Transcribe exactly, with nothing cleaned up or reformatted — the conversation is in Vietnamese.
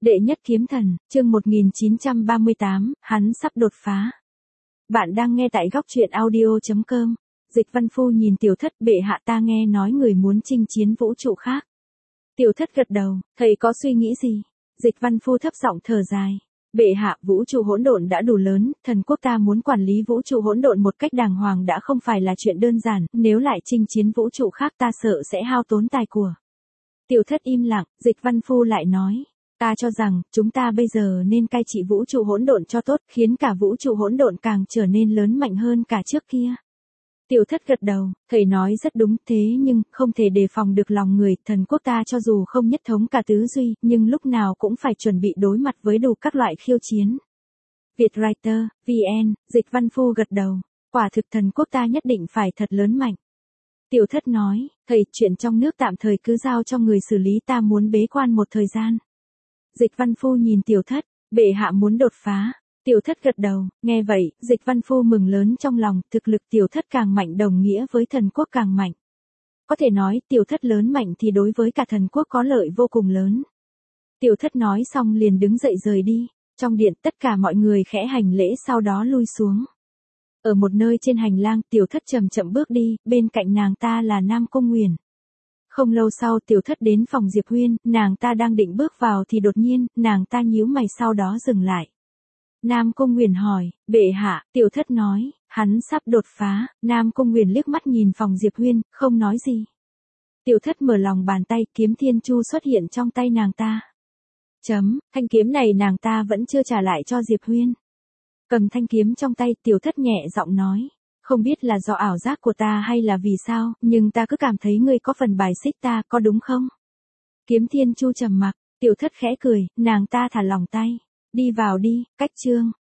Đệ nhất kiếm thần, chương một nghìn chín trăm ba mươi tám, hắn sắp đột phá. Bạn đang nghe tại góc truyện audio chấm com. Dịch Văn Phu nhìn Tiểu Thất, bệ hạ, ta nghe nói người muốn chinh chiến vũ trụ khác. Tiểu Thất gật đầu, thầy có suy nghĩ gì? Dịch Văn Phu thấp giọng thở dài. Bệ hạ, vũ trụ hỗn độn đã đủ lớn, thần quốc ta muốn quản lý vũ trụ hỗn độn một cách đàng hoàng đã không phải là chuyện đơn giản, nếu lại chinh chiến vũ trụ khác ta sợ sẽ hao tốn tài của. Tiểu Thất im lặng, Dịch Văn Phu lại nói. Ta cho rằng, chúng ta bây giờ nên cai trị vũ trụ hỗn độn cho tốt, khiến cả vũ trụ hỗn độn càng trở nên lớn mạnh hơn cả trước kia. Tiểu Thất gật đầu, thầy nói rất đúng, thế nhưng, không thể đề phòng được lòng người, thần quốc ta cho dù không nhất thống cả tứ duy, nhưng lúc nào cũng phải chuẩn bị đối mặt với đủ các loại khiêu chiến. Vietwriter, vê en, Dịch Văn Phu gật đầu, quả thực thần quốc ta nhất định phải thật lớn mạnh. Tiểu Thất nói, thầy, chuyện trong nước tạm thời cứ giao cho người xử lý, ta muốn bế quan một thời gian. Dịch Văn Phu nhìn Tiểu Thất, bệ hạ muốn đột phá. Tiểu Thất gật đầu, nghe vậy, Dịch Văn Phu mừng lớn trong lòng, thực lực Tiểu Thất càng mạnh đồng nghĩa với thần quốc càng mạnh. Có thể nói, Tiểu Thất lớn mạnh thì đối với cả thần quốc có lợi vô cùng lớn. Tiểu Thất nói xong liền đứng dậy rời đi, trong điện tất cả mọi người khẽ hành lễ sau đó lui xuống. Ở một nơi trên hành lang, Tiểu Thất chậm chậm bước đi, bên cạnh nàng ta là Nam Cung Nguyền. Không lâu sau Tiểu Thất đến phòng Diệp Huyên, nàng ta đang định bước vào thì đột nhiên, nàng ta nhíu mày sau đó dừng lại. Nam Cung Nguyền hỏi, bệ hạ, Tiểu Thất nói, hắn sắp đột phá, Nam Cung Nguyền liếc mắt nhìn phòng Diệp Huyên, không nói gì. Tiểu Thất mở lòng bàn tay, kiếm thiên chu xuất hiện trong tay nàng ta. Chấm, thanh kiếm này nàng ta vẫn chưa trả lại cho Diệp Huyên. Cầm thanh kiếm trong tay, Tiểu Thất nhẹ giọng nói. Không biết là do ảo giác của ta hay là vì sao, nhưng ta cứ cảm thấy ngươi có phần bài xích ta, có đúng không? Kiếm Thiên Chu trầm mặc, Tiểu Thất khẽ cười, nàng ta thả lỏng tay. Đi vào đi, cách chương.